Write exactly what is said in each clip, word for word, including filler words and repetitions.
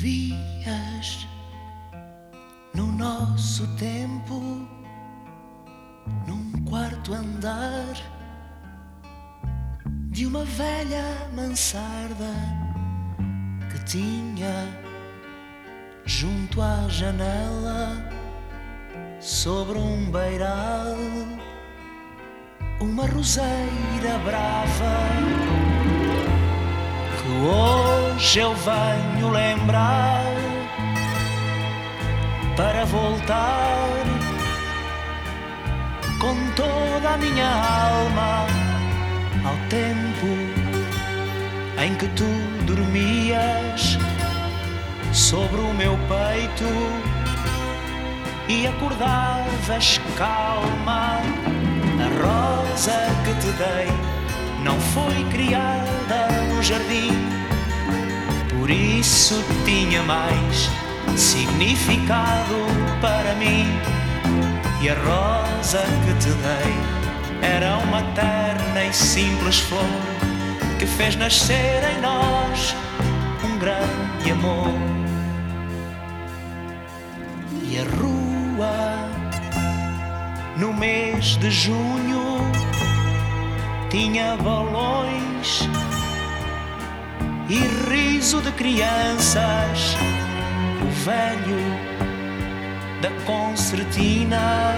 Vivias no nosso tempo, num quarto andar de uma velha mansarda que tinha junto à janela, sobre um beiral, uma roseira brava que hoje eu venho lembrar para voltar com toda a minha alma ao tempo em que tu dormias sobre o meu peito e acordavas calma. A rosa que te dei não foi criada no jardim, por isso tinha mais significado para mim. E a rosa que te dei era uma terna e simples flor que fez nascer em nós um grande amor. E a rua, no mês de junho, tinha balões e riso de crianças. O velho da concertina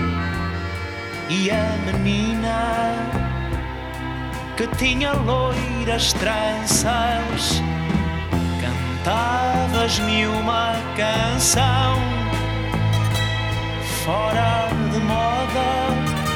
e a menina que tinha loiras tranças. Cantavas-me uma canção fora de moda,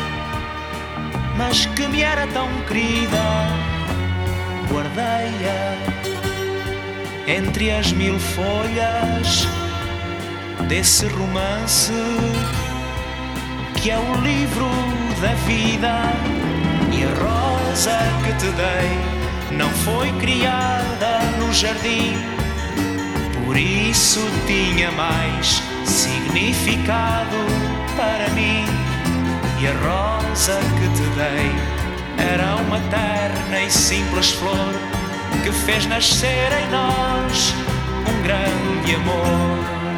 mas que me era tão querida. Guardei-a entre as mil folhas desse romance que é o livro da vida. E a rosa que te dei não foi criada no jardim, por isso tinha mais significado para mim. E a rosa que te dei era uma terna e simples flor que fez nascer em nós um grande amor.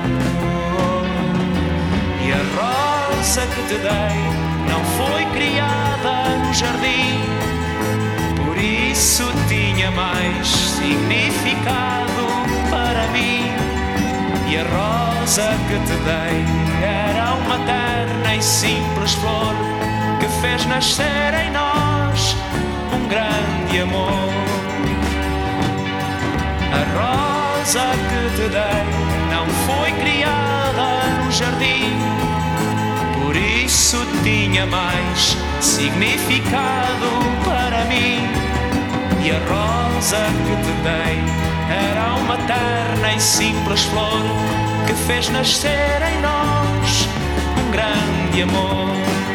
E a rosa que te dei não foi criada no jardim, por isso tinha mais significado para mim. E a rosa que te dei era uma terna e simples flor que fez nascer em nós um grande amor. A rosa que te dei não foi criada no jardim, por isso tinha mais significado para mim. E a rosa que te dei era uma terna e simples flor que fez nascer em nós um grande amor.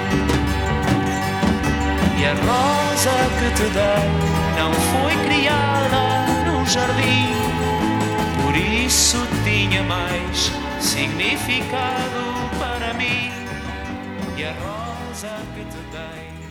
E a rosa que te dei não foi criada no jardim, por isso tinha mais significado para mim. E a rosa que te dei